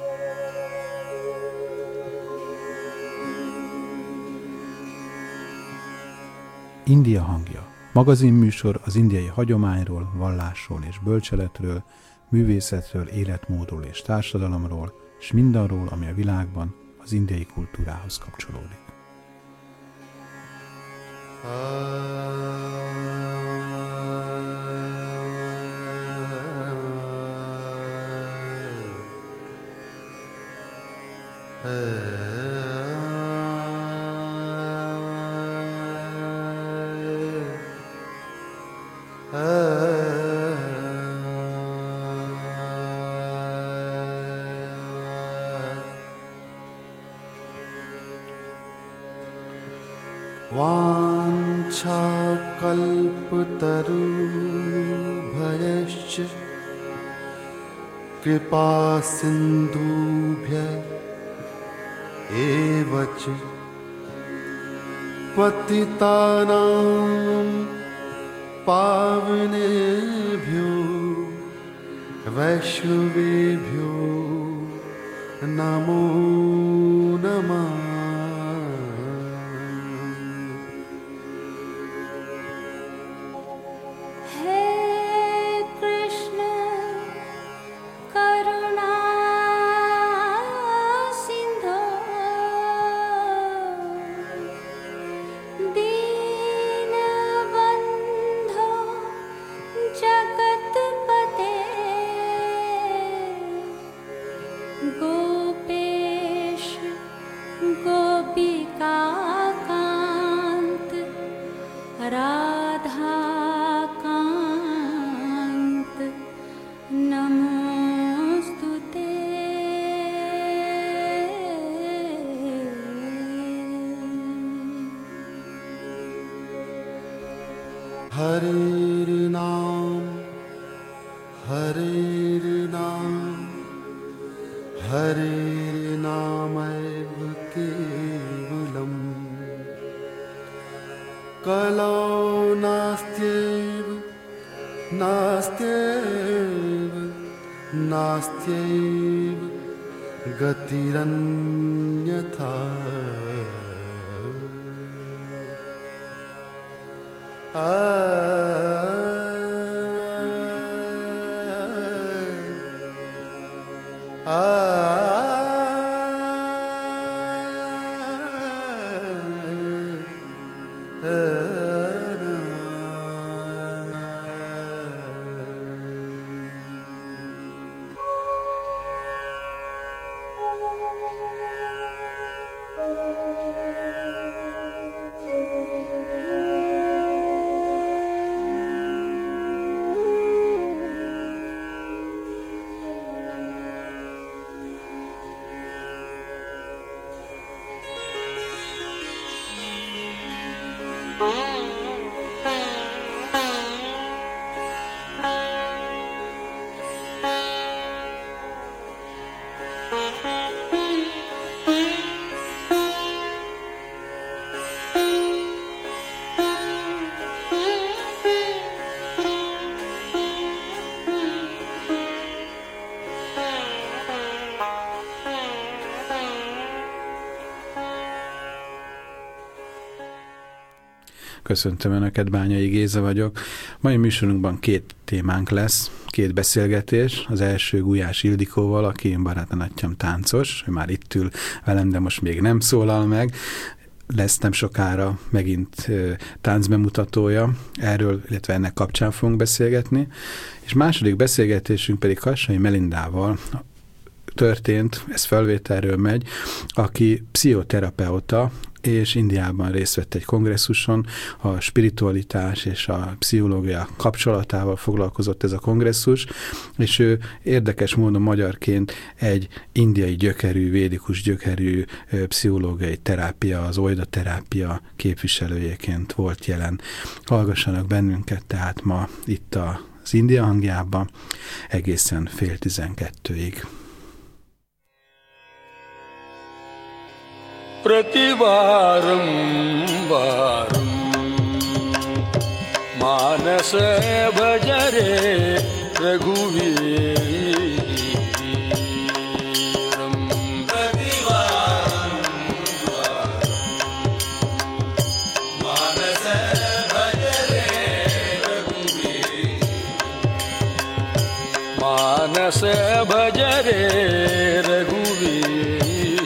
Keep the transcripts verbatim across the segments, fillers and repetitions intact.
India hangja. Magazinműsor az indiai hagyományról, vallásról és bölcseletről, művészetről, életmódról és társadalomról, és mindarról, ami a világban az indiai kultúrához kapcsolódik. वाञ्छाकल्पतरुभ्यश्च कृपासिन्धुभ्य एव च पतितानां पावनेभ्यो वैष्णवेभ्यो नमो नमः। हरेर्नाम हरेर्नाम हरेर्नामैव केवलम् कलौ नास्त्यैव नास्त्यैव नास्त्यैव गतिरन्यथा। आ Köszöntöm Önöket, Bányai Géza vagyok. Mai műsorunkban két témánk lesz, két beszélgetés. Az első Gulyás Ildikóval, aki én barátnőnattyam táncos, ő már itt ül velem, de most még nem szólal meg. Lesz nem sokára megint uh, táncbemutatója, erről, illetve ennek kapcsán fogunk beszélgetni. És második beszélgetésünk pedig Kassai Melindával történt, ez felvételről megy, aki pszichoterapeuta, és Indiában részt vett egy kongresszuson, a spiritualitás és a pszichológia kapcsolatával foglalkozott ez a kongresszus, és ő érdekes módon magyarként egy indiai gyökerű, védikus gyökerű pszichológiai terápia, az Oida terápia képviselőjeként volt jelen. Hallgassanak bennünket tehát ma itt az India hangjában egészen fél tizenkettőig. प्रतिवारं वारं मानस भजरे रघुवीरं मानस भजरे रघुवीर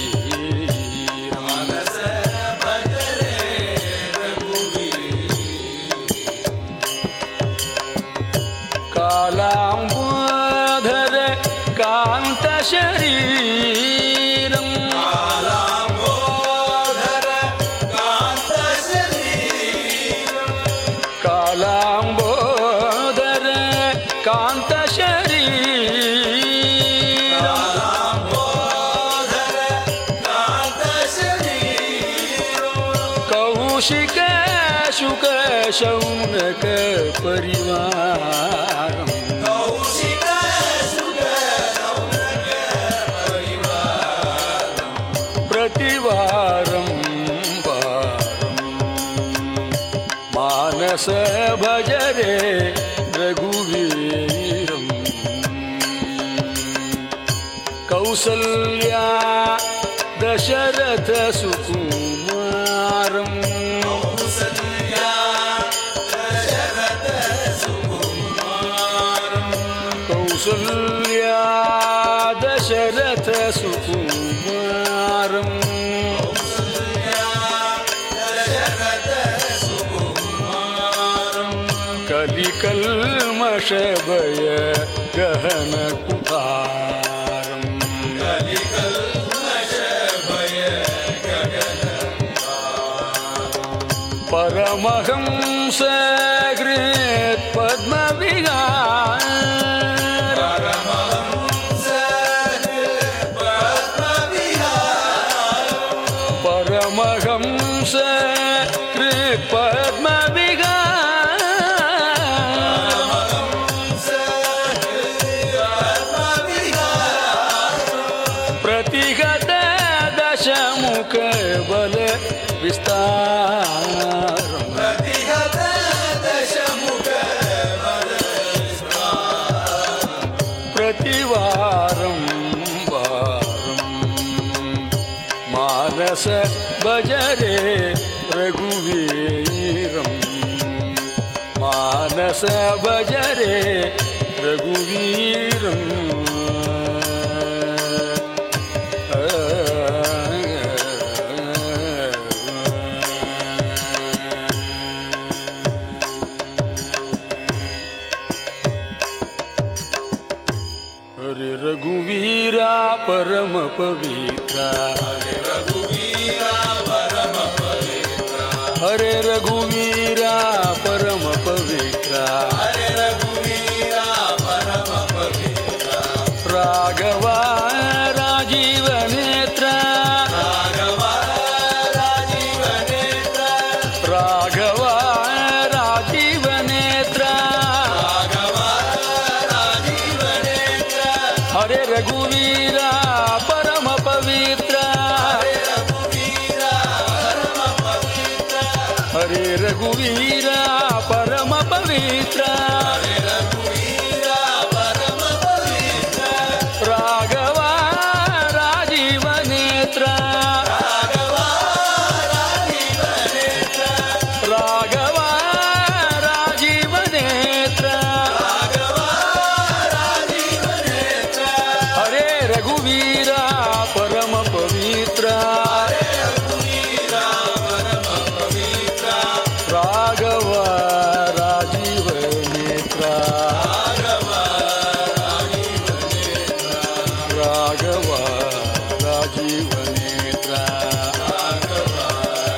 मानस भजरे रघुवीर कालांबोधर कांत शरीरम कालांबोधर कांत शरीरम कालांबोधर कांत शरीरम कालांबोधर कांत शरीरम कौशिक शुक शौनक परिवारम कौशिक शुक शौनक परिवारम प्रतिवारम वारम मानस भजरे रघुवीरम कौसल्या दशरथ सुकुमारम कौसल्या दशरथ सुकुमारम कौसल्या दशरथ सुकुमारम कौसल्या दशरथ सुकुमारम कलिकल्मष भय गहन कुठारम कलिकल्मष भय गहन परमहंस गृहीत पद्म विहार परमहंस गृहीत पद्म विहार परमहंस गृहीत पद्म विहार परमहंस गृहीत पद्म विहार प्रतिगत दशमुख बल विस्तार प्रतिगत दशमुख बल विस्तार प्रतिवारं वारं मानस भजरे रघुवीरं मानस भजरे रघुवीरं हरे रघुवीरा परम पवित्रा हरे रघुवीरा परम पवित्रा हरे रघुवीरा परम पवित्रा हरे रघुवीरा परम पवित्रा राघवा राजीव नेत्र राघवा राजीव नेत्र राघवा राजीव नेत्र राघवा राजीव नेत्र हरे रघुवीरा परम पवित्र हरे रघुवीरा परम पवित्र हरे रघुवीरा परम पवित्र हरे रघुवीरा परम पवित्र राघवा राजीव नेत्र राघवा राजीव नेत्र राघवा राजीव नेत्र राघवा राजीव नेत्र हरे रघुवीरा परम पवित्र हरे रघुवीरा परम पवित्र राघवा राजीव नेत्र राघवा राजीव नेत्र राघवा राजीव नेत्र राघवा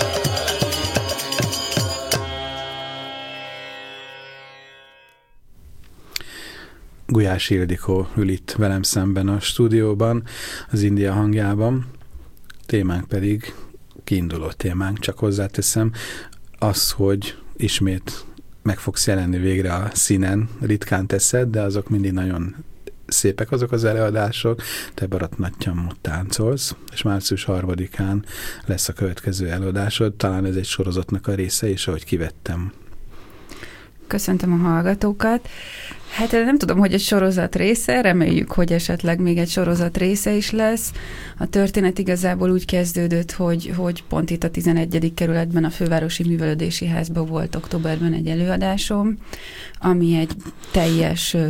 Gulyás Ildikó ül itt velem szemben a stúdióban, az India hangjában. Témánk pedig, kiinduló témánk, csak hozzáteszem, az, hogy ismét meg fogsz jelenni végre a színen. Ritkán teszed, de azok mindig nagyon szépek azok az előadások. Te Bharatanatyamot táncolsz, és március harmadikán lesz a következő előadásod. Talán ez egy sorozatnak a része, és ahogy kivettem. Köszöntöm a hallgatókat. Hát nem tudom, hogy egy sorozat része, reméljük, hogy esetleg még egy sorozat része is lesz. A történet igazából úgy kezdődött, hogy, hogy pont itt a tizenegyedik kerületben a Fővárosi Művelődési Házban volt októberben egy előadásom, ami egy teljes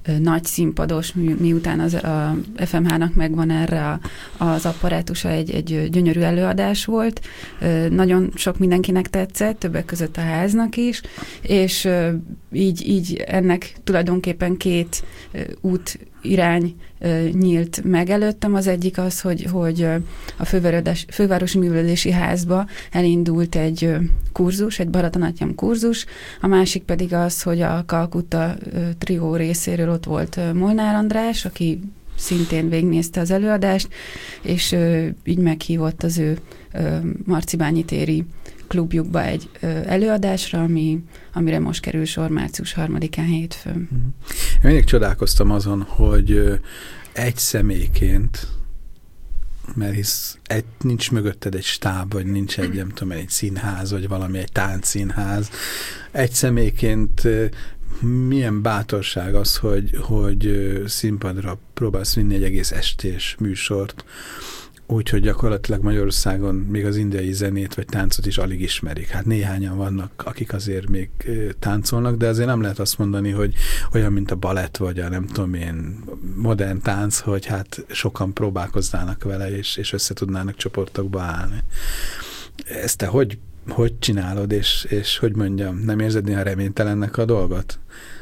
nagy színpados, mi, miután az, a ef em há-nak megvan erre a, az apparátusa, egy, egy gyönyörű előadás volt. Nagyon sok mindenkinek tetszett, többek között a háznak is, és így, így ennek tulajdonképpen két út irány nyílt meg előttem. Az egyik az, hogy, hogy a Fővárosi Művelődési Házba elindult egy kurzus, egy Bharatanatyam kurzus, a másik pedig az, hogy a Kalkutta trió részéről ott volt Molnár András, aki szintén végignézte az előadást, és így meghívott az ő Marcibányi téri klubjukba egy előadásra, ami, amire most kerül sor március harmadikán hétfőn. Én mindig csodálkoztam azon, hogy egy személyként, mert hisz egy, nincs mögötted egy stáb, vagy nincs egy, nem tudom, egy színház, vagy valami, egy táncszínház. Egy személyként milyen bátorság az, hogy, hogy színpadra próbálsz vinni egy egész estés műsort, úgyhogy gyakorlatilag Magyarországon még az indiai zenét vagy táncot is alig ismerik. Hát néhányan vannak, akik azért még táncolnak, de azért nem lehet azt mondani, hogy olyan, mint a balett, vagy a nem tudom én, modern tánc, hogy hát sokan próbálkoznának vele, és, és össze tudnának csoportokba állni. Ezt te hogy, hogy csinálod, és, és hogy mondjam, nem érzed néha reménytelennek a dolgot?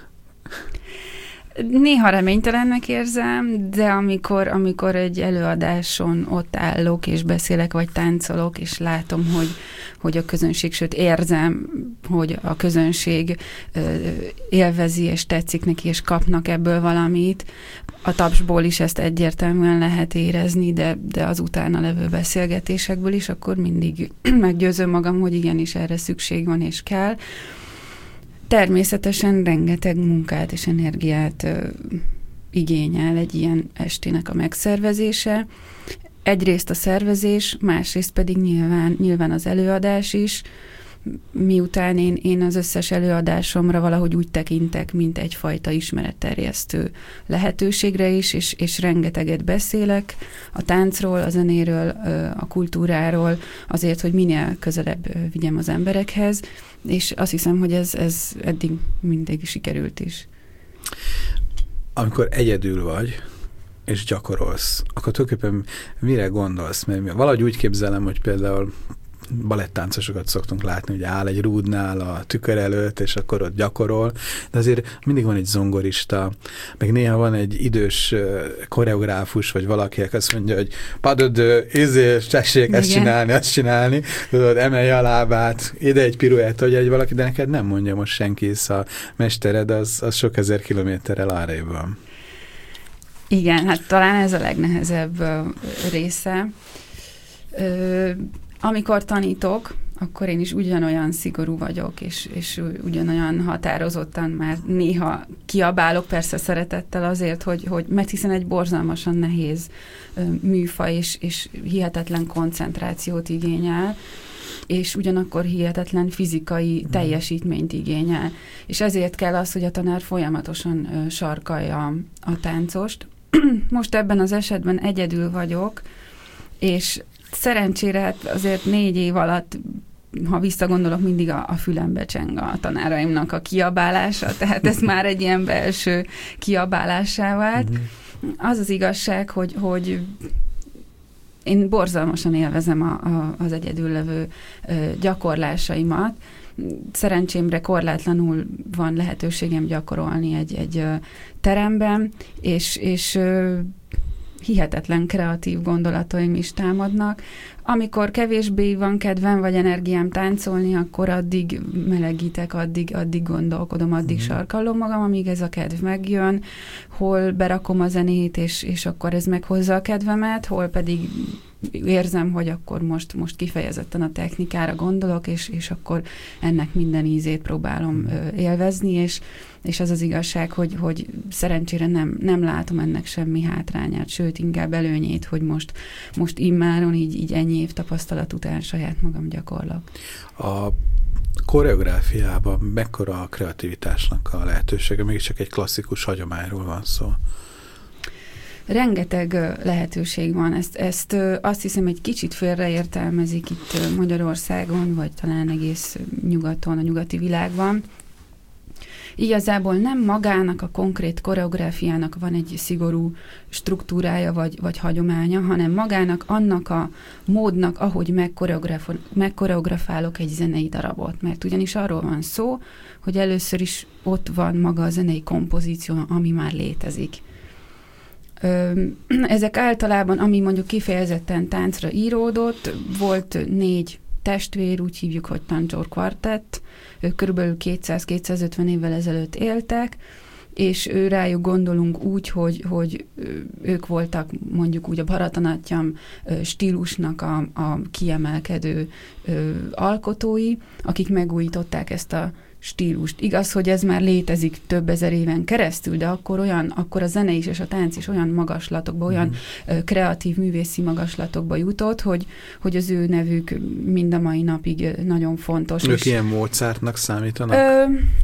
Néha reménytelennek érzem, de amikor, amikor egy előadáson ott állok, és beszélek, vagy táncolok, és látom, hogy, hogy a közönség, sőt érzem, hogy a közönség élvezi, és tetszik neki, és kapnak ebből valamit. A tapsból is ezt egyértelműen lehet érezni, de, de az utána levő beszélgetésekből is, akkor mindig meggyőzöm magam, hogy igenis erre szükség van, és kell. Természetesen rengeteg munkát és energiát ö, igényel egy ilyen estének a megszervezése. Egyrészt a szervezés, másrészt pedig nyilván, nyilván az előadás is. Miután én, én az összes előadásomra valahogy úgy tekintek, mint egyfajta ismeretterjesztő lehetőségre is, és, és rengeteget beszélek a táncról, a zenéről, a kultúráról, azért, hogy minél közelebb vigyem az emberekhez, és azt hiszem, hogy ez, ez eddig mindig sikerült is. Amikor egyedül vagy, és gyakorolsz, akkor tulajdonképpen mire gondolsz? Mert valahogy úgy képzelem, hogy például balettáncosokat szoktunk látni, hogy áll egy rúdnál a tükör előtt, és akkor ott gyakorol, de azért mindig van egy zongorista, meg néha van egy idős koreográfus, vagy valaki, aki azt mondja, hogy padod, izé, tessék ezt csinálni, azt csinálni, tudod, emelje a lábát, ide egy piruett, hogy egy valaki, de neked nem mondja most senki, hisz a mestered az, az sok ezer kilométerrel arrébb van. Igen, hát talán ez a legnehezebb része. Ö, Amikor tanítok, akkor én is ugyanolyan szigorú vagyok, és, és ugyanolyan határozottan már néha kiabálok, persze szeretettel azért, hogy, hogy mert hiszen egy borzalmasan nehéz műfaj, és, és hihetetlen koncentrációt igényel, és ugyanakkor hihetetlen fizikai teljesítményt igényel. És ezért kell az, hogy a tanár folyamatosan sarkalja a táncost. Most ebben az esetben egyedül vagyok, és szerencsére hát azért négy év alatt, ha visszagondolok, mindig a, a fülembe cseng a tanáraimnak a kiabálása, tehát ez már egy ilyen belső kiabálásá vált. Az az igazság, hogy, hogy én borzalmasan élvezem a, a, az egyedüllevő gyakorlásaimat. Szerencsémre korlátlanul van lehetőségem gyakorolni egy, egy teremben, és, és hihetetlen kreatív gondolataim is támadnak. Amikor kevésbé van kedvem vagy energiám táncolni, akkor addig melegítek, addig, addig gondolkodom, addig mm. sarkallom magam, amíg ez a kedv megjön, hol berakom a zenét, és, és akkor ez meghozza a kedvemet, hol pedig érzem, hogy akkor most, most kifejezetten a technikára gondolok, és, és akkor ennek minden ízét próbálom mm. élvezni, és és az az igazság, hogy, hogy szerencsére nem, nem látom ennek semmi hátrányát, sőt, inkább előnyét, hogy most, most immáron így, így ennyi év tapasztalat után saját magam gyakorlok. A koreográfiában mekkora a kreativitásnak a lehetősége? Mégiscsak egy klasszikus hagyományról van szó. Rengeteg lehetőség van. Ezt, ezt azt hiszem egy kicsit félreértelmezik itt Magyarországon, vagy talán egész nyugaton, a nyugati világban. igazából nem magának a konkrét koreográfiának van egy szigorú struktúrája vagy, vagy hagyománya, hanem magának annak a módnak, ahogy megkoreografálok egy zenei darabot. Mert ugyanis arról van szó, hogy először is ott van maga a zenei kompozíció, ami már létezik. Ezek általában, ami mondjuk kifejezetten táncra íródott, volt négy testvér, úgy hívjuk, hogy Tanjore Quartet, ők körülbelül kétszáz-kétszázötven évvel ezelőtt éltek, és ő rájuk gondolunk úgy, hogy, hogy ők voltak mondjuk úgy a Bharatanatyam stílusnak a, a kiemelkedő alkotói, akik megújították ezt a stílust. Igaz, hogy ez már létezik több ezer éven keresztül, de akkor olyan, akkor a zene is és a tánc is olyan magaslatokba, olyan mm. kreatív művészi magaslatokba jutott, hogy, hogy az ő nevük mind a mai napig nagyon fontos. Ők és, ilyen Mozartnak számítanak? Ö,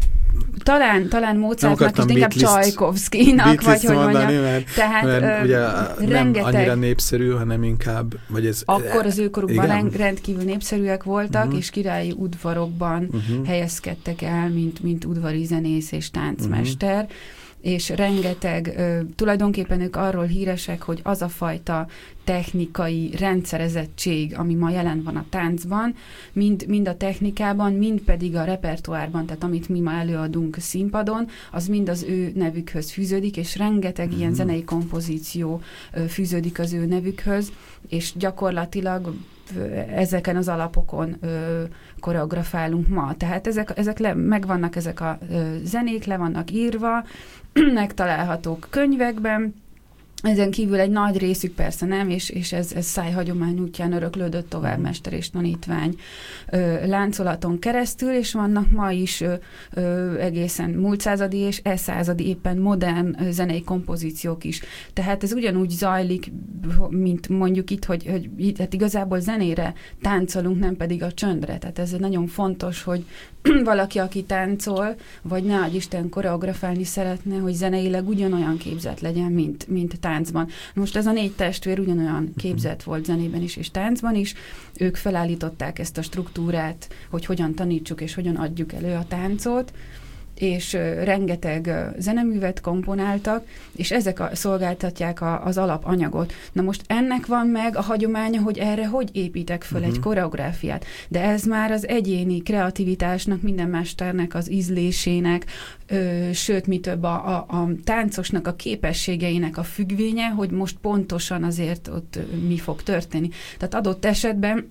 talán, talán Mozartnak, és inkább Csajkovszkinak, vagy hogy mondani, mondjam. Mert, Tehát mert ugye rengeteg, nem annyira népszerű, hanem inkább, vagy ez... Akkor az őkorukban rendkívül népszerűek voltak, uh-huh. és királyi udvarokban uh-huh. helyezkedtek el, mint, mint udvari zenész és táncmester, uh-huh. és rengeteg, ö, tulajdonképpen ők arról híresek, hogy az a fajta technikai rendszerezettség, ami ma jelen van a táncban, mind, mind a technikában, mind pedig a repertoárban, tehát amit mi ma előadunk színpadon, az mind az ő nevükhöz fűződik, és rengeteg mm-hmm. ilyen zenei kompozíció ö, fűződik az ő nevükhöz, és gyakorlatilag ezeken az alapokon ö, koreografálunk ma. Tehát ezek, ezek le, megvannak ezek a ö, zenék, le vannak írva, megtalálhatók könyvekben, ezen kívül egy nagy részük persze nem, és, és ez, ez szájhagyomány útján öröklődött tovább mester és tanítvány ö, láncolaton keresztül, és vannak ma is ö, ö, egészen múlt századi és e századi éppen modern ö, zenei kompozíciók is. Tehát ez ugyanúgy zajlik, mint mondjuk itt, hogy, hogy hát igazából zenére táncolunk, nem pedig a csöndre. Tehát ez nagyon fontos, hogy valaki, aki táncol, vagy ne adj Isten koreografálni szeretne, hogy zeneileg ugyanolyan képzett legyen, mint, mint táncban. Most ez a négy testvér ugyanolyan képzett volt zenében is, és táncban is. Ők felállították ezt a struktúrát, hogy hogyan tanítsuk, és hogyan adjuk elő a táncot, és rengeteg zeneművet komponáltak, és ezek a, szolgáltatják a, az alapanyagot. Na most ennek van meg a hagyománya, hogy erre hogy építek föl uh-huh. egy koreográfiát. De ez már az egyéni kreativitásnak, minden mesternek az ízlésének, ö, sőt, mi több a, a, a táncosnak a képességeinek a függvénye, hogy most pontosan azért ott mi fog történni. Tehát adott esetben,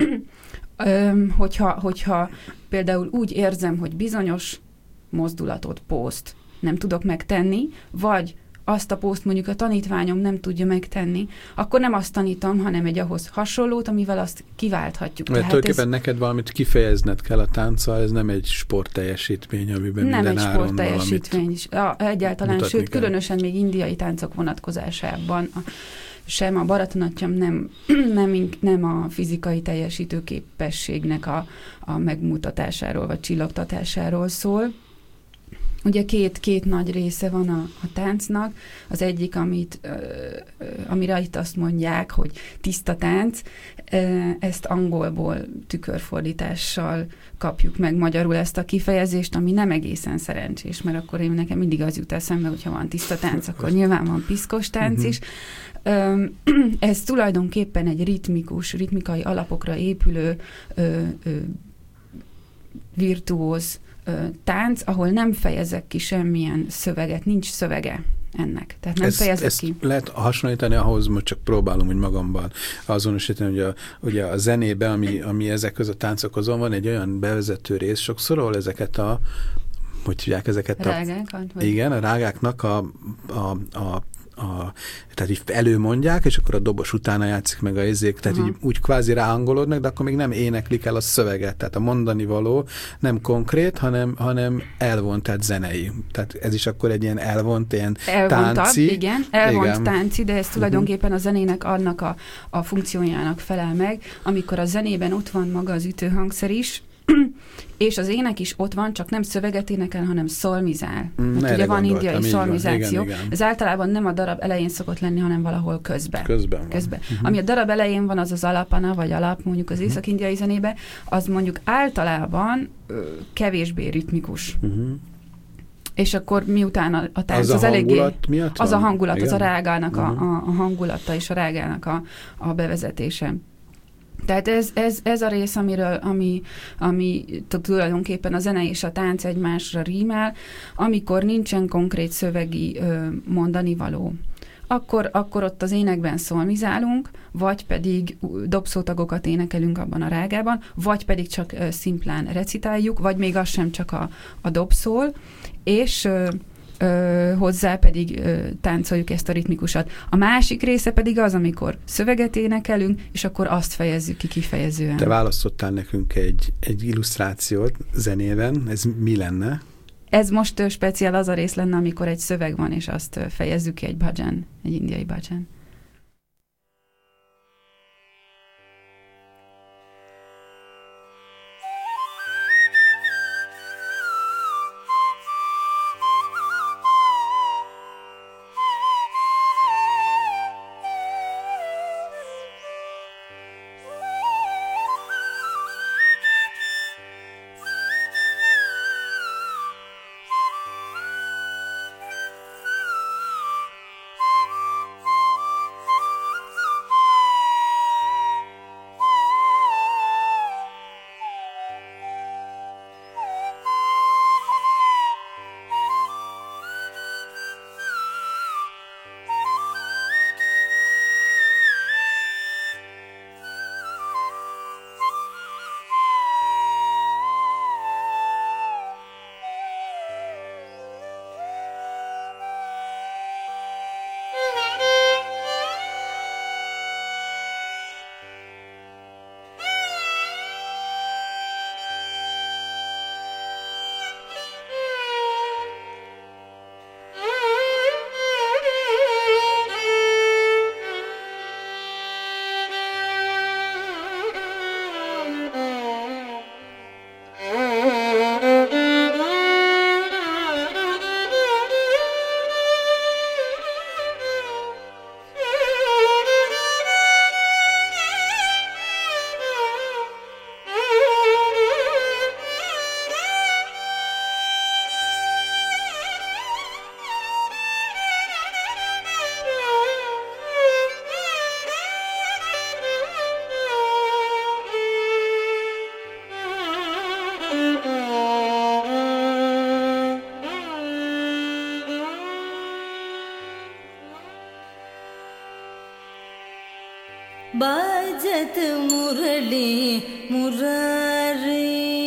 ö, hogyha, hogyha például úgy érzem, hogy bizonyos mozdulatot, pószt nem tudok megtenni, vagy azt a pószt mondjuk a tanítványom nem tudja megtenni, akkor nem azt tanítom, hanem egy ahhoz hasonlót, amivel azt kiválthatjuk. Mert tulajdonképpen ez... neked valamit kifejezned kell a tánccal, ez nem egy sportteljesítmény, amiben nem minden áron valamit... Nem egy sportteljesítmény, egyáltalán, sőt, kell. Különösen még indiai táncok vonatkozásában a, sem a Bharatanatyam nem, nem, nem a fizikai teljesítőképességnek a, a megmutatásáról, vagy csillogtatásáról szól. Ugye két, két nagy része van a, a táncnak. Az egyik, amit, ö, ö, amire itt azt mondják, hogy tiszta tánc, ö, ezt angolból tükörfordítással kapjuk meg magyarul ezt a kifejezést, ami nem egészen szerencsés, mert akkor én nekem mindig az jut eszembe, hogyha van tiszta tánc, akkor nyilván van piszkos tánc is. Ö, ez tulajdonképpen egy ritmikus, ritmikai alapokra épülő ö, ö, virtuóz tánc, ahol nem fejezek ki semmilyen szöveget, nincs szövege ennek. Tehát nem ezt, fejezek ezt ki. Lehet hasonlítani ahhoz, most csak próbálom úgy magamban azonosítani, hogy a, ugye a zenében, ami, ami ezek között a táncokhoz van, egy olyan bevezető rész, sokszor, ahol ezeket a hogy hívják ezeket Rágákat, a... vagy? Igen, a rágáknak a, a, a A, tehát így előmondják, és akkor a dobos utána játszik meg a izék, tehát így úgy kvázi ráhangolódnak, de akkor még nem éneklik el a szöveget, tehát a mondani való nem konkrét, hanem, hanem elvont, tehát zenei. Tehát ez is akkor egy ilyen elvont, ilyen Elvontabb, tánci. igen, elvont igen. tánci, de ez tulajdonképpen a zenének annak a, a funkciójának felel meg, amikor a zenében ott van maga az ütőhangszer is, és az ének is ott van, csak nem szöveget énekel, hanem szolmizál. Mm, mert ugye van indiai szolmizáció. Igen, igen. Ez általában nem a darab elején szokott lenni, hanem valahol közben. Közben, közben. Uh-huh. Ami a darab elején van, az az alapana, vagy alap, mondjuk az észak-indiai zenébe, az mondjuk általában ö, kevésbé ritmikus. Uh-huh. és akkor miután a, a tánc az, az a eléggé... miatt Az van? a hangulat, Igen? az a rágának a, Uh-huh. a, a hangulata és a rágának a, a bevezetése. Tehát ez, ez, ez a rész, amiről, ami, ami tulajdonképpen a zene és a tánc egymásra rímel, amikor nincsen konkrét szövegi ö, mondani való. Akkor, akkor ott az énekben szolmizálunk, vagy pedig dobszótagokat énekelünk abban a rágában, vagy pedig csak ö, szimplán recitáljuk, vagy még az sem csak a, a dobszól, és ö, ö, hozzá pedig ö, táncoljuk ezt a ritmikusat. A másik része pedig az, amikor szöveget énekelünk, és akkor azt fejezzük ki kifejezően. Te választottál nekünk egy, egy illusztrációt zenében, ez mi lenne? Ez most ö, speciál az a rész lenne, amikor egy szöveg van, és azt ö, fejezzük ki egy bhajan, egy indiai bhajan. बाजत मुरली मुरारी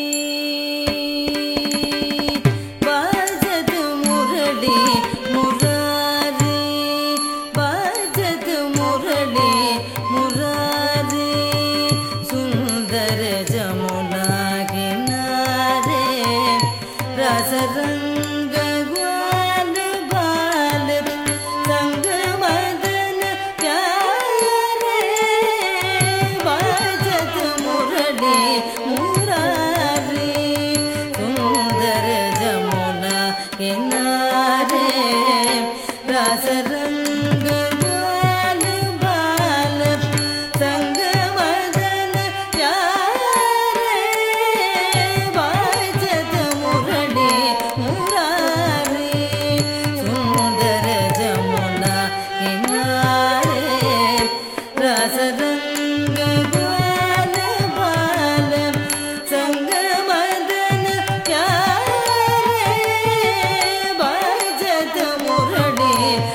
बाजत मुरली मुरारी बाजत मुरली मुरारी सुंदर जमुना किनारे रस रंग ग्वाल बाल संग मदन प्यारे बाजत मुरली मुरारी सुंदर जमुना किनारे रस रंग ग्वाल बाल संग मदन प्यारे बाजत मुरली मुरारी सुंदर जमुना किनारे रस रंग ग्वाल बाल संग मदन प्यारे बाजत मुरली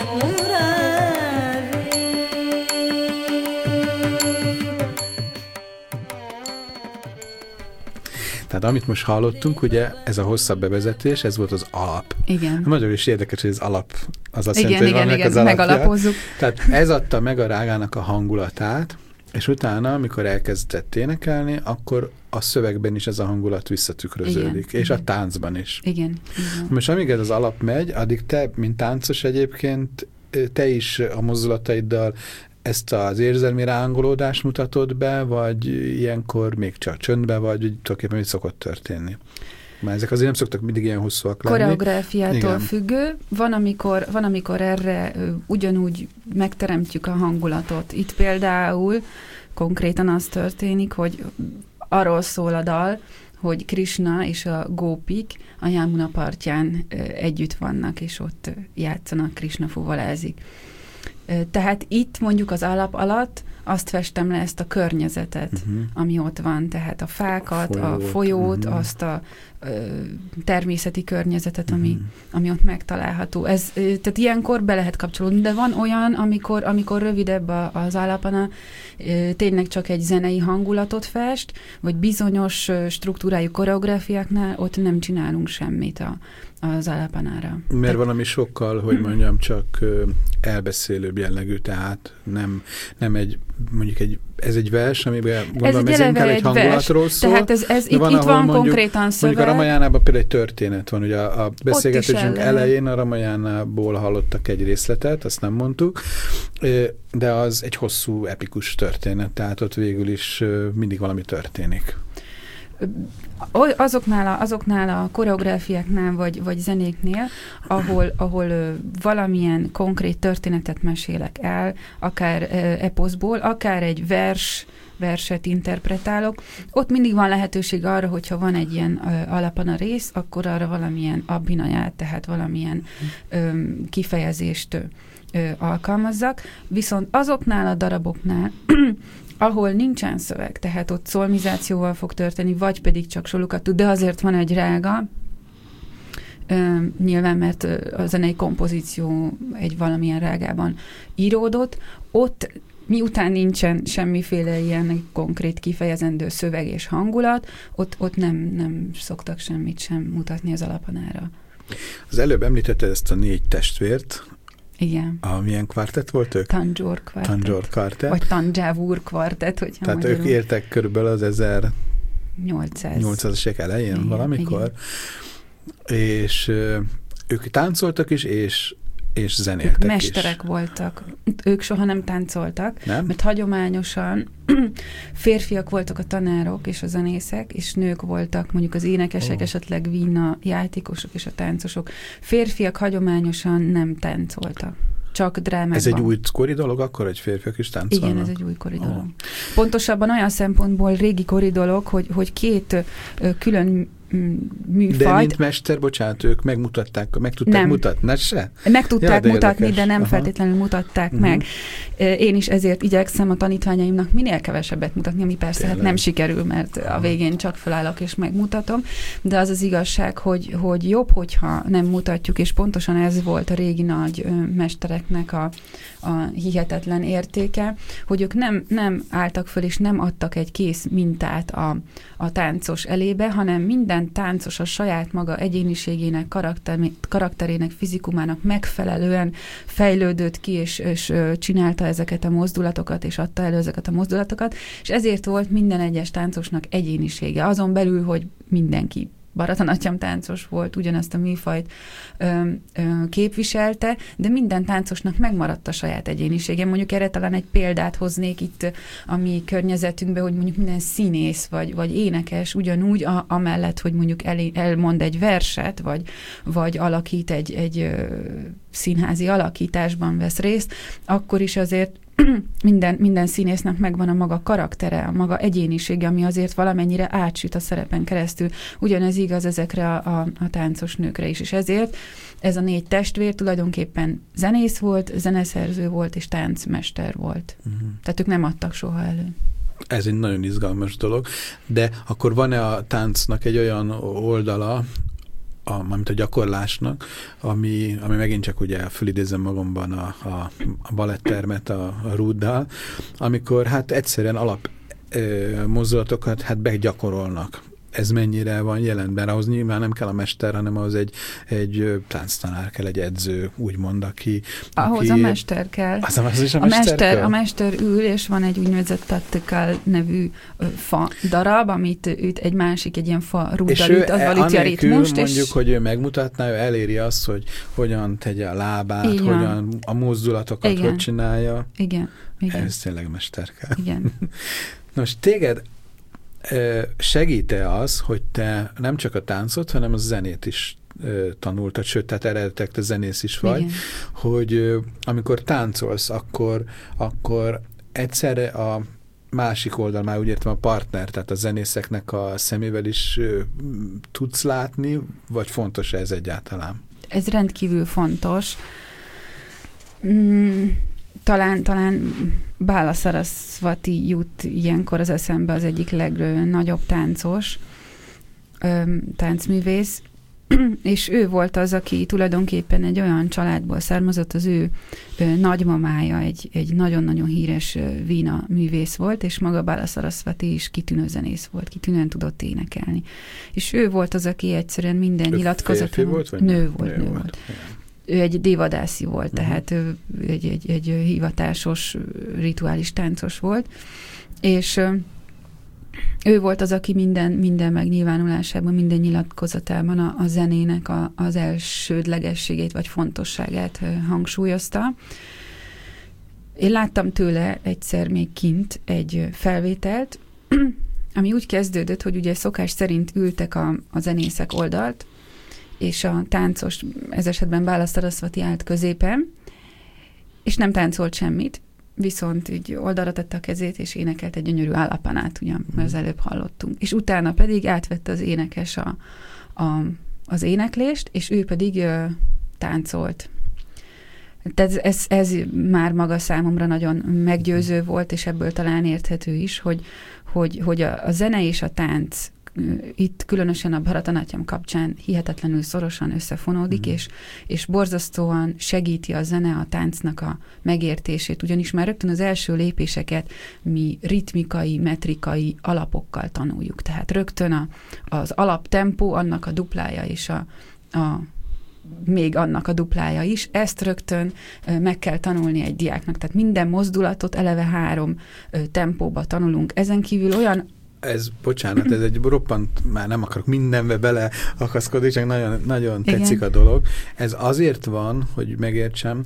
Murari. Tehát amit most hallottunk, ugye ez a hosszabb bevezetés, ez volt az alap. Igen. Magyarul is érdekes, hogy az alap az azt Igen, jelenti, hogy igen, vannak igen, az alapja. megalapozzuk. Tehát ez adta meg a rágának a hangulatát, és utána, amikor elkezdett énekelni, akkor a szövegben is ez a hangulat visszatükröződik, Igen, és igen. a táncban is. Igen. igen. Most amíg ez az alap megy, addig te, mint táncos egyébként, te is a mozdulataiddal ezt az érzelmi rángolódást mutatod be, vagy ilyenkor még csak csöndbe vagy, hogy tulajdonképpen mi szokott történni? Már ezek azért nem szoktak mindig ilyen hosszúak lenni. Koreográfiától Igen. függő. Van amikor, van, amikor erre ö, ugyanúgy megteremtjük a hangulatot. Itt például konkrétan az történik, hogy arról szól a dal, hogy Krishna és a gópik a Yamuna partján ö, együtt vannak, és ott ö, játszanak, Krishna fuvolázik. Ö, tehát itt mondjuk az alap alatt azt festem le, ezt a környezetet, uh-huh. ami ott van, tehát a fákat, Folyót. a folyót, uh-huh. azt a ö, természeti környezetet, ami, uh-huh. ami ott megtalálható. Ez, ö, tehát ilyenkor be lehet kapcsolódni, de van olyan, amikor, amikor rövidebb a, az alapana, ö, tényleg csak egy zenei hangulatot fest, vagy bizonyos ö, struktúrájú koreográfiáknál ott nem csinálunk semmit a, az alapanára. Mert valami sokkal, hogy mondjam, csak ö, elbeszélőbb jellegű, tehát nem, nem egy, mondjuk egy, ez egy vers, amiben gondolom ez, ez inkább egy hangulatról vers. szól. Tehát ez, ez itt, van, itt van mondjuk, konkrétan szöveg. Mondjuk a Ramajánában például egy történet van, ugye a, a beszélgetésünk elején a Ramajánából hallottak egy részletet, azt nem mondtuk, de az egy hosszú, epikus történet, tehát ott végül is mindig valami történik. Azoknál a, azoknál a koreográfiáknál, vagy, vagy zenéknél, ahol, ahol ö, valamilyen konkrét történetet mesélek el, akár ö, eposzból, akár egy vers, verset interpretálok, ott mindig van lehetőség arra, hogyha van egy ilyen ö, alapana rész, akkor arra valamilyen abhinaját, tehát valamilyen ö, kifejezést ö, alkalmazzak. Viszont azoknál a daraboknál, ahol nincsen szöveg, tehát ott szolmizációval fog történni, vagy pedig csak solukat tud, de azért van egy rága, ö, nyilván, mert a zenei kompozíció egy valamilyen rágában íródott, ott miután nincsen semmiféle ilyen konkrét kifejezendő szöveg és hangulat, ott, ott nem, nem szoktak semmit sem mutatni az alapanára. Az előbb említette ezt a négy testvért. Igen. A milyen kvartett volt ők? Tanjore kvartett. Tanjore kvartett. Vagy Tanjavur kvartett, hogyha Tehát magyarul. ők értek körülbelül az ezernyolcszázas évek elején igen, valamikor. Igen. És ö, ők táncoltak is, és, és zenéltek ők mesterek is. voltak. Ők soha nem táncoltak, nem? Mert hagyományosan férfiak voltak a tanárok és a zenészek, és nők voltak mondjuk az énekesek, oh. esetleg vína játékosok és a táncosok. Férfiak hagyományosan nem táncoltak. Csak drámákban. Ez egy újkori dolog akkor, hogy férfiak is táncolnak? Igen, ez egy újkori dolog. Oh. Pontosabban olyan szempontból régi kori dolog, hogy, hogy két ö, külön műfajt. De mint mester, bocsánat, ők megmutatták, meg tudták nem. mutatni, se? Meg tudták ja, mutatni, érdekes. de nem Aha. feltétlenül mutatták uh-huh. meg. Én is ezért igyekszem a tanítványaimnak minél kevesebbet mutatni, ami persze hát nem sikerül, mert a végén csak felállok és megmutatom, de az az igazság, hogy, hogy jobb, hogyha nem mutatjuk, és pontosan ez volt a régi nagy mestereknek a, a hihetetlen értéke, hogy ők nem, nem álltak föl, és nem adtak egy kész mintát a, a táncos elébe, hanem minden táncos a saját maga egyéniségének, karakter, karakterének, fizikumának megfelelően fejlődött ki, és, és csinálta ezeket a mozdulatokat, és adta elő ezeket a mozdulatokat, és ezért volt minden egyes táncosnak egyénisége. Azon belül, hogy mindenki Bharatanatyam táncos volt, ugyanezt a műfajt ö, ö, képviselte, de minden táncosnak megmaradt a saját egyénisége. Mondjuk erre talán egy példát hoznék itt a mi környezetünkbe, hogy mondjuk minden színész vagy, vagy énekes ugyanúgy, a, amellett, hogy mondjuk el, elmond egy verset, vagy, vagy alakít egy, egy ö, színházi alakításban vesz részt, akkor is azért Minden, minden színésznek megvan a maga karaktere, a maga egyénisége, ami azért valamennyire átsüt a szerepen keresztül. Ugyanez igaz ezekre a, a, a táncos nőkre is, és ezért ez a négy testvér tulajdonképpen zenész volt, zeneszerző volt, és táncmester volt. Uh-huh. Tehát ők nem adtak soha elő. Ez egy nagyon izgalmas dolog, de akkor van-e a táncnak egy olyan oldala, a, mint a gyakorlásnak, ami, ami megint csak ugye fölidézem magamban a, a, a balettermet a, a Ruddal, amikor hát egyszerűen alap ö, mozdulatokat hát begyakorolnak. Ez mennyire van jelenben? Ahhoz nyilván nem kell a mester, hanem ahhoz egy, egy tánctanár kell, egy edző, úgymond, aki... Ahhoz aki, a mester kell. Az, az is a, a mester, mester kell? A mester ül, és van egy úgynevezett tattikál nevű ö, fa darab, amit őt egy másik, egy ilyen fa rúddal üt, azzal ütja a ritmust. mondjuk, és... hogy ő megmutatná, ő eléri azt, hogy hogyan tegye a lábát, Igen. hogyan a mozdulatokat, Igen. hogy csinálja. Igen. Igen. Ez tényleg mester kell. Igen. Nos, téged segít-e az, hogy te nem csak a táncot, hanem a zenét is tanultad, sőt, tehát eredetek te zenész is vagy, igen. hogy amikor táncolsz, akkor, akkor egyszerre a másik oldal, már úgy értem a partner, tehát a zenészeknek a szemével is ö, tudsz látni, vagy fontos ez egyáltalán? Ez rendkívül fontos. Mm, talán, talán Bála Sarasvati jut ilyenkor az eszembe, az egyik legnagyobb táncos, ö, táncművész, és ő volt az, aki tulajdonképpen egy olyan családból származott, az ő, ő nagymamája egy, egy nagyon-nagyon híres vína művész volt, és maga Bála Sarasvati is kitűnő zenész volt, kitűnően tudott énekelni. És ő volt az, aki egyszerűen minden nyilatkozaton... volt, vagy nő nem? volt, nő nő volt. volt. Ő egy dévadászi volt, uh-huh. tehát ő egy, egy, egy hivatásos, rituális táncos volt, és ő volt az, aki minden, minden megnyilvánulásában, minden nyilatkozatában a, a zenének a, az elsődlegességét vagy fontosságát hangsúlyozta. Én láttam tőle egyszer még kint egy felvételt, ami úgy kezdődött, hogy ugye szokás szerint ültek a, a zenészek oldalt, és a táncos, ez esetben Bála Sarasvati állt középen, és nem táncolt semmit, viszont így oldalra tette a kezét, és énekelt egy gyönyörű állapanát, ugyan, mert az előbb hallottunk. És utána pedig átvette az énekes a, a, az éneklést, és ő pedig ö, táncolt. Tehát ez, ez már maga számomra nagyon meggyőző volt, és ebből talán érthető is, hogy, hogy, hogy a, a zene és a tánc itt különösen a Bharatanatyam kapcsán hihetetlenül szorosan összefonódik, mm. és, és borzasztóan segíti a zene a táncnak a megértését, ugyanis már rögtön az első lépéseket mi ritmikai, metrikai alapokkal tanuljuk. Tehát rögtön a, az alaptempó, annak a duplája és a, a még annak a duplája is, ezt rögtön meg kell tanulni egy diáknak. Tehát minden mozdulatot eleve három tempóba tanulunk. Ezen kívül olyan Ez, bocsánat, ez egy roppant, már nem akarok mindenbe beleakaszkodni, csak nagyon, nagyon tetszik Igen. a dolog. Ez azért van, hogy megértsem,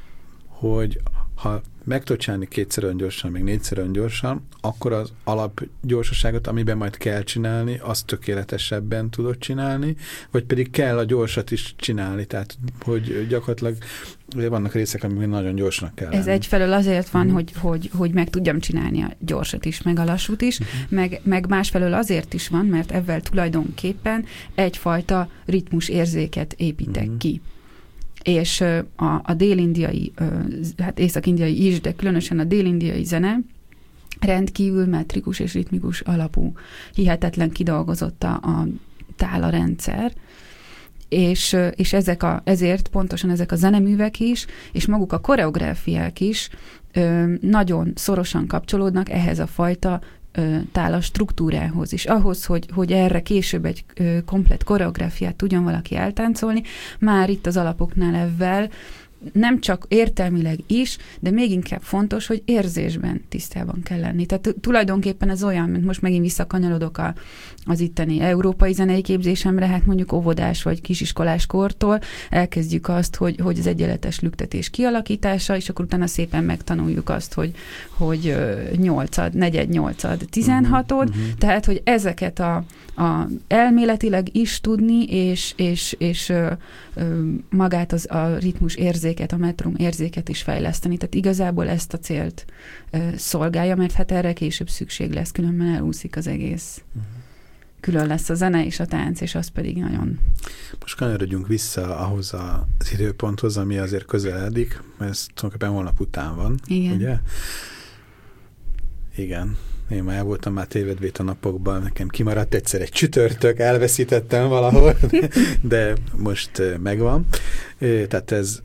hogy ha meg tudod csinálni kétszer olyan gyorsan, még négyszer olyan gyorsan, akkor az alapgyorsaságot, amiben majd kell csinálni, azt tökéletesebben tudod csinálni, vagy pedig kell a gyorsat is csinálni, tehát hogy gyakorlatilag vannak részek, amikben nagyon gyorsnak kell Ez lenni. egyfelől azért van, uh-huh. hogy, hogy, hogy meg tudjam csinálni a gyorsat is, meg a lassút is, uh-huh. meg, meg másfelől azért is van, mert ezzel tulajdonképpen egyfajta ritmus érzéket építek uh-huh. ki. És a, a dél-indiai, hát észak-indiai is, de különösen a dél-indiai zene rendkívül metrikus és ritmikus alapú, hihetetlen kidolgozott a, a tálarendszer, és, és ezek a, ezért pontosan ezek a zeneművek is, és maguk a koreográfiák is nagyon szorosan kapcsolódnak ehhez a fajta tála struktúrához is. Ahhoz, hogy, hogy erre később egy komplett koreográfiát tudjon valaki eltáncolni, már itt az alapoknál ezzel nem csak értelmileg is, de még inkább fontos, hogy érzésben tisztában kell lenni. Tehát tulajdonképpen ez olyan, mint most megint visszakanyarodok a, az itteni európai zenei képzésemre, hát mondjuk óvodás vagy kisiskolás kortól elkezdjük azt, hogy, hogy az egyenletes lüktetés kialakítása, és akkor utána szépen megtanuljuk azt, hogy, hogy nyolcad, negyed, nyolcad, tizenhatod, uh-huh, uh-huh. tehát, hogy ezeket a, a elméletileg is tudni, és, és, és ö, ö, magát az a ritmus érzéket, a metrum érzéket is fejleszteni. Tehát igazából ezt a célt ö, szolgálja, mert hát erre később szükség lesz, különben elúszik az egész. Uh-huh. Külön lesz a zene és a tánc, és az pedig nagyon... Most kanyarodjunk vissza ahhoz az időponthoz, ami azért közeledik, mert ez tulajdonképpen holnap után van, Igen. ugye? Igen. Én már el voltam már tévedvét a napokban, nekem kimaradt egyszer egy csütörtök, elveszítettem valahol, de most megvan. Tehát ez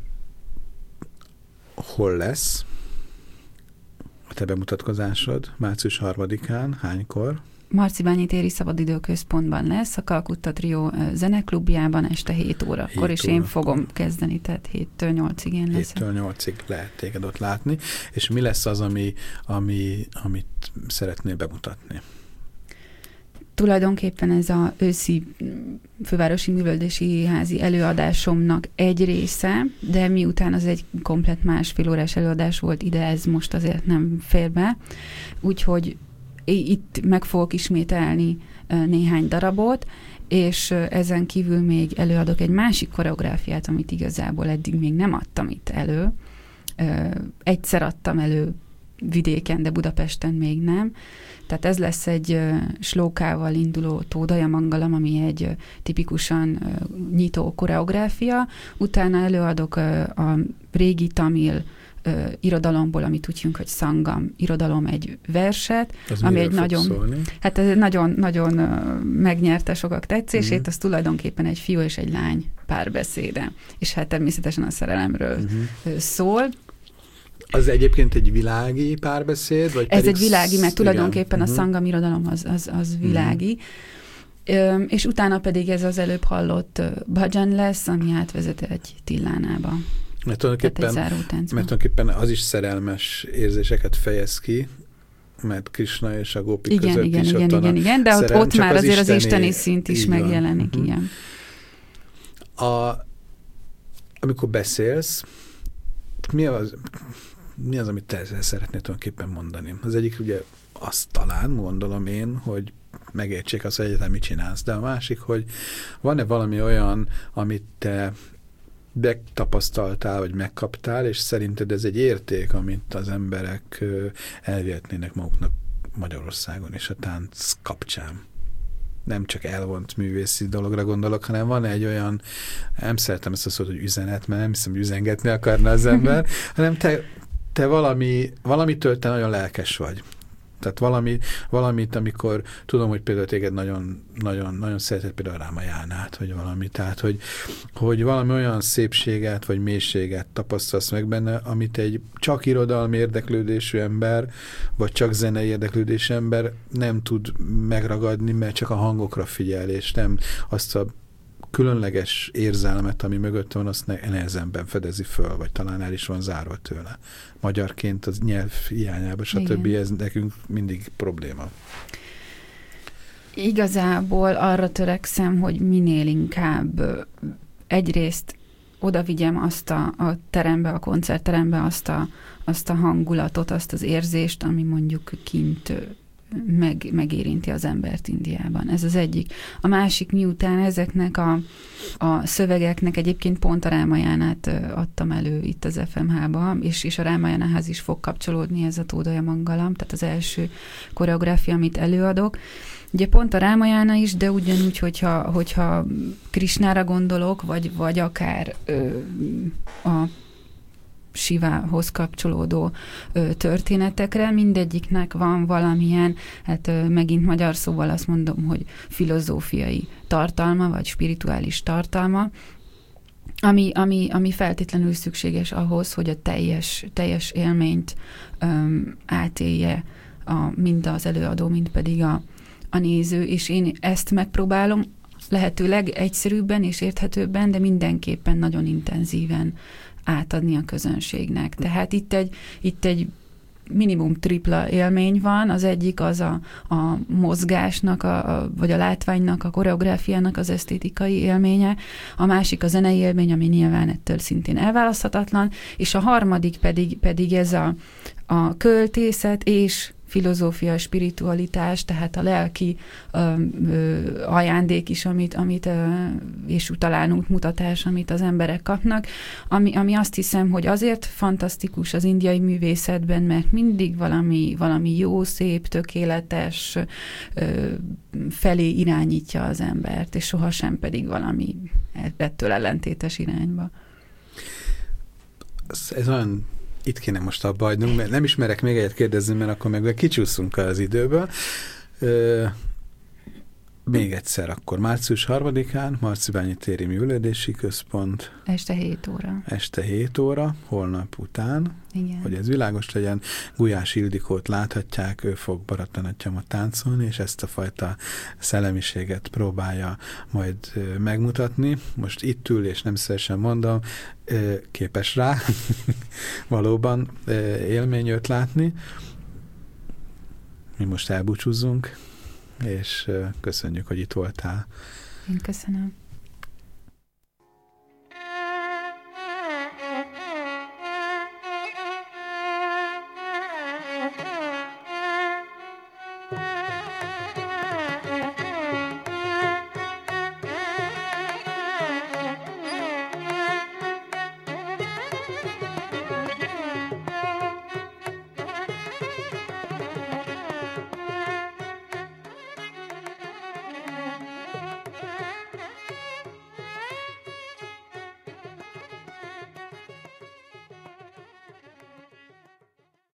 hol lesz a te bemutatkozásod? március harmadikán, hánykor? Marcibányi téri szabadidőközpontban lesz, a Kalkutta Trio zeneklubjában este hét órakor, és én fogom kezdeni, tehát héttől nyolcig én leszek. héttől nyolcig lehet téged ott látni, és mi lesz az, ami, ami, amit szeretnél bemutatni? Tulajdonképpen ez az őszi fővárosi művelődési házi előadásomnak egy része, de miután az egy komplett másfél órás előadás volt, ide ez most azért nem fér be, úgyhogy itt meg fogok ismételni néhány darabot, és ezen kívül még előadok egy másik koreográfiát, amit igazából eddig még nem adtam itt elő. Egyszer adtam elő vidéken, de Budapesten még nem. Tehát ez lesz egy slókával induló Tódaja Mangalam, ami egy tipikusan nyitó koreográfia. Utána előadok a régi tamil irodalomból, amit úgy hívunk, hogy Sangam irodalom, egy verset, az ami egy nagyon, szólni? hát ez nagyon, nagyon megnyerte sokak tetszését, uh-huh. az tulajdonképpen egy fiú és egy lány párbeszéde. És hát természetesen a szerelemről uh-huh. szól. Az egyébként egy világi párbeszéd? Vagy ez egy világi, mert igen. tulajdonképpen uh-huh. a Sangam irodalom az, az, az világi. Uh-huh. És utána pedig ez az előbb hallott bhajan lesz, ami átvezet egy tillánába. Mert tulajdonképpen, mert tulajdonképpen az is szerelmes érzéseket fejez ki, mert Krishna és a gópik igen, között igen, is igen, ott igen, igen, de ott, ott már az azért isteni, az isteni szint is megjelenik, uh-huh. igen. A, amikor beszélsz, mi az, mi az, amit te szeretnél tulajdonképpen mondani? Az egyik ugye azt talán, gondolom én, hogy megértsék azt, hogy egyetem mit csinálsz, de a másik, hogy van-e valami olyan, amit te megtapasztaltál, vagy megkaptál, és szerinted ez egy érték, amit az emberek elvihetnének maguknak Magyarországon és a tánc kapcsán. Nem csak elvont művészi dologra gondolok, hanem van egy olyan, nem szeretem ezt a szót, hogy üzenet, mert nem hiszem, hogy üzengetni akarna az ember, hanem te, te valami, valamitől te nagyon lelkes vagy. Tehát valami, valamit, amikor tudom, hogy például téged nagyon, nagyon, nagyon szeretett például Rámajánát, vagy valami, tehát, hogy, hogy valami olyan szépséget, vagy mélységet tapasztalsz meg benne, amit egy csak irodalmi érdeklődésű ember, vagy csak zenei érdeklődésű ember nem tud megragadni, mert csak a hangokra figyel, és nem azt a különleges érzelmet, ami mögött van, azt nehezemben fedezi föl, vagy talán el is van zárva tőle. Magyarként az nyelv hiányában, stb. Ez nekünk mindig probléma. Igazából arra törekszem, hogy minél inkább egyrészt oda vigyem azt a, a terembe, a koncertterembe azt a, azt a hangulatot, azt az érzést, ami mondjuk kint meg, megérinti az embert Indiában. Ez az egyik. A másik, miután ezeknek a, a szövegeknek egyébként pont a Rámajánát adtam elő itt az ef em há-ba, és, és a Rámajánához is fog kapcsolódni ez a Tódaja Mangalam, tehát az első koreográfia, amit előadok. Ugye pont a Rámajána is, de ugyanúgy, hogyha, hogyha Krishnára gondolok, vagy, vagy akár ö, a Sivához kapcsolódó ö, történetekre, mindegyiknek van valamilyen, hát ö, megint magyar szóval azt mondom, hogy filozófiai tartalma, vagy spirituális tartalma, ami, ami, ami feltétlenül szükséges ahhoz, hogy a teljes, teljes élményt ö, átélje a, mind az előadó, mind pedig a, a néző, és én ezt megpróbálom lehetőleg egyszerűbben és érthetőbben, de mindenképpen nagyon intenzíven átadni a közönségnek. Tehát itt egy, itt egy minimum tripla élmény van, az egyik az a, a mozgásnak, a, a, vagy a látványnak, a koreográfiának az esztétikai élménye, a másik a zenei élmény, ami nyilván ettől szintén elválaszthatatlan, és a harmadik pedig, pedig ez a, a költészet és filozófia, spiritualitás, tehát a lelki ö, ö, ajándék is, amit, amit ö, és talán útmutatás, amit az emberek kapnak, ami, ami azt hiszem, hogy azért fantasztikus az indiai művészetben, mert mindig valami, valami jó, szép, tökéletes ö, felé irányítja az embert, és sohasem pedig valami ettől ellentétes irányba. Ez, ez olyan itt kéne most abba hagynunk, mert nem ismerek még egyet kérdezni, mert akkor meg kicsúszunk az időből. Ö, még egyszer akkor március harmadikán, Marcibányi téri művelődési központ. Este hét óra. Este hét óra, holnap után. Igen. Hogy ez világos legyen. Gulyás Ildikót láthatják, ő fog Bharatanatyamot táncolni, és ezt a fajta szellemiséget próbálja majd megmutatni. Most itt ül, és nem szívesen mondom, képes rá valóban élmény őt látni. Mi most elbúcsúzzunk, és köszönjük, hogy itt voltál. Én köszönöm.